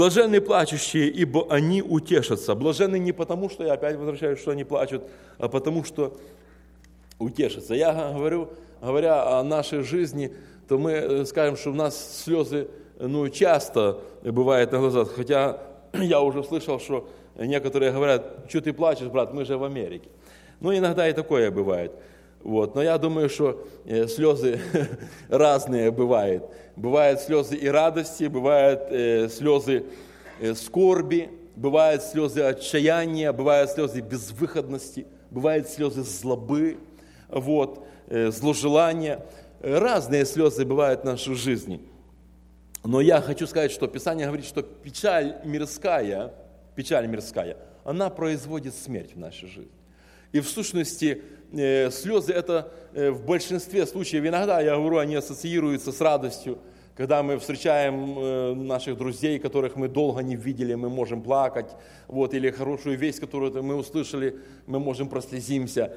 Блаженны плачущие, ибо они утешатся. Блаженны не потому, что, я опять возвращаюсь, что они плачут, а потому, что утешатся. Я говоря о нашей жизни, то мы скажем, что у нас слезы часто бывают на глазах. Хотя я уже слышал, что некоторые говорят: что ты плачешь, брат, мы же в Америке. Иногда и такое бывает. Но я думаю, что слезы разные бывают. Бывают слезы и радости, бывают слезы скорби, бывают слезы отчаяния, бывают слезы безвыходности, бывают слезы злобы, зложелания. Разные слезы бывают в нашей жизни. Но я хочу сказать, что Писание говорит, что печаль мирская, она производит смерть в нашей жизни. И в сущности слезы это в большинстве случаев, иногда, я говорю, они ассоциируются с радостью. Когда мы встречаем наших друзей, которых мы долго не видели, мы можем плакать. Или хорошую весть, которую мы услышали, мы можем прослезимся.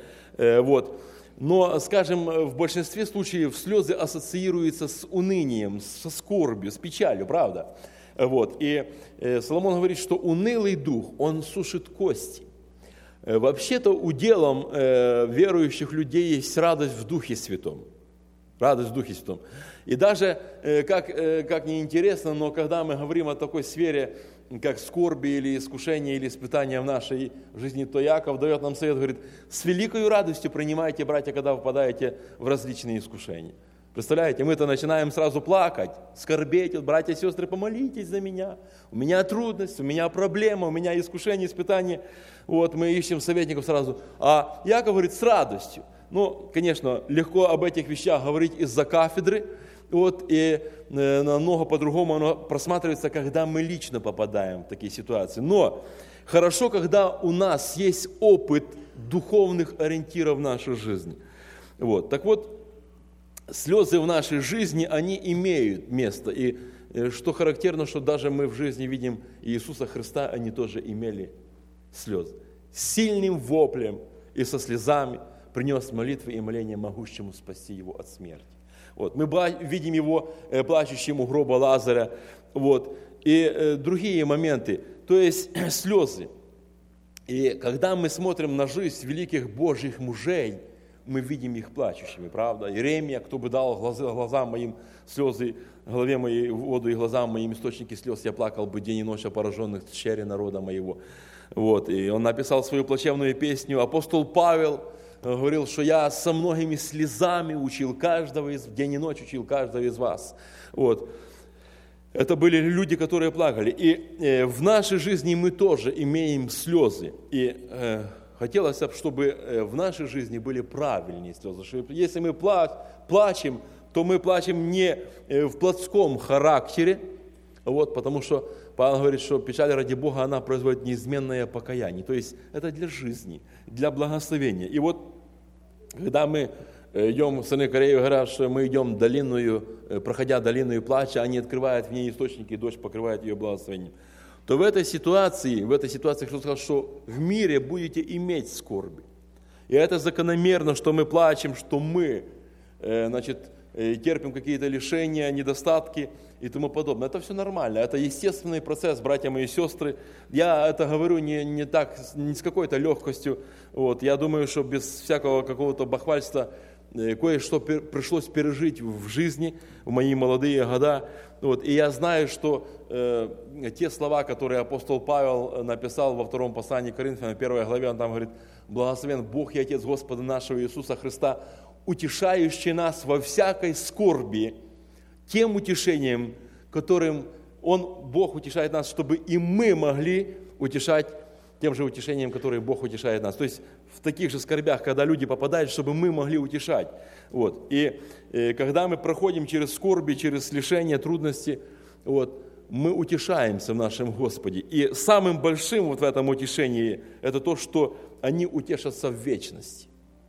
Но, скажем, в большинстве случаев слезы ассоциируются с унынием, со скорбью, с печалью, правда? И Соломон говорит, что унылый дух, он сушит кости. Вообще-то уделом верующих людей есть радость в Духе Святом. Радость в Духе Святом. И даже, как ни интересно, но когда мы говорим о такой сфере, как скорби или искушения, или испытания в нашей жизни, то Иаков дает нам совет, говорит: с великой радостью принимайте, братья, когда попадаете в различные искушения. Представляете, мы-то начинаем сразу плакать, скорбеть: братья и сестры, помолитесь за меня, у меня трудность, у меня проблема, у меня искушение, испытание. Мы ищем советников сразу. А Иаков говорит: с радостью. Конечно, легко об этих вещах говорить из-за кафедры, и намного по-другому оно просматривается, когда мы лично попадаем в такие ситуации. Но хорошо, когда у нас есть опыт духовных ориентиров в нашей жизни. Слезы в нашей жизни, они имеют место. И что характерно, что даже мы в жизни видим Иисуса Христа, они тоже имели слезы. С сильным воплем и со слезами принес молитвы и моления могущему спасти его от смерти. Мы видим его плачущим у гроба Лазаря. И другие моменты, то есть слезы. И когда мы смотрим на жизнь великих Божьих мужей, мы видим их плачущими, правда? Иеремия: кто бы дал глазам моим слезы, голове моей воду и глазам моим источники слез, я плакал бы день и ночь о пораженных тщере народа моего. И он написал свою плачевную песню. Апостол Павел говорил, что я со многими слезами учил каждого день и ночь учил каждого из вас. Это были люди, которые плакали. И в нашей жизни мы тоже имеем слезы. И хотелось бы, чтобы в нашей жизни были правильные слезы. Если мы плачем, то мы плачем не в плотском характере, потому что Павел говорит, что печаль ради Бога, она производит неизменное покаяние. То есть это для жизни, для благословения. И когда мы идем, сыны Кореи говорят, что мы идем проходя долинную плача, они открывают в ней источники, и дождь покрывает ее благословением. То в этой ситуации Христос сказал, что в мире будете иметь скорби. И это закономерно, что мы плачем, что мы, терпим какие-то лишения, недостатки и тому подобное. Это все нормально, это естественный процесс, братья мои и сестры. Я это говорю не с какой-то легкостью. Я думаю, что без всякого какого-то бахвальства кое-что пришлось пережить в жизни, в мои молодые года. И я знаю, что те слова, которые апостол Павел написал во втором послании к Коринфянам, в 1 главе, он там говорит: «Благословен Бог и Отец Господа нашего Иисуса Христа, утешающий нас во всякой скорби, тем утешением, которым Бог утешает нас, чтобы и мы могли утешать тем же утешением, которое Бог утешает нас». То есть в таких же скорбях, когда люди попадают, чтобы мы могли утешать. И когда мы проходим через скорби, через лишения, трудности, мы утешаемся в нашем Господе. И самым большим в этом утешении это то, что они утешатся в вечности.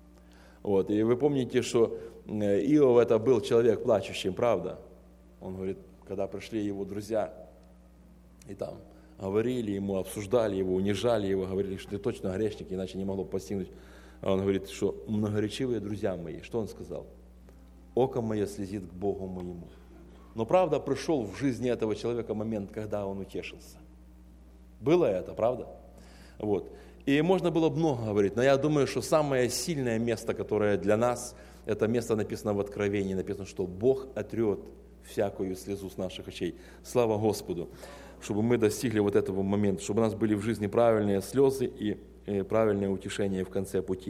И вы помните, что Иов это был человек плачущий, правда? Он говорит, когда пришли его друзья, и там говорили ему, обсуждали его, унижали его, говорили, что ты точно грешник, иначе не могло постигнуть. А он говорит, что многоречивые друзья мои, что он сказал? Око мое слезит к Богу моему. Но правда пришел в жизни этого человека момент, когда он утешился. Было это, правда? Вот. И можно было много говорить, но я думаю, что самое сильное место, которое для нас, это место написано в Откровении, написано, что Бог отрет всякую слезу с наших очей. Слава Господу, чтобы мы достигли вот этого момента, чтобы у нас были в жизни правильные слезы и правильное утешение в конце пути.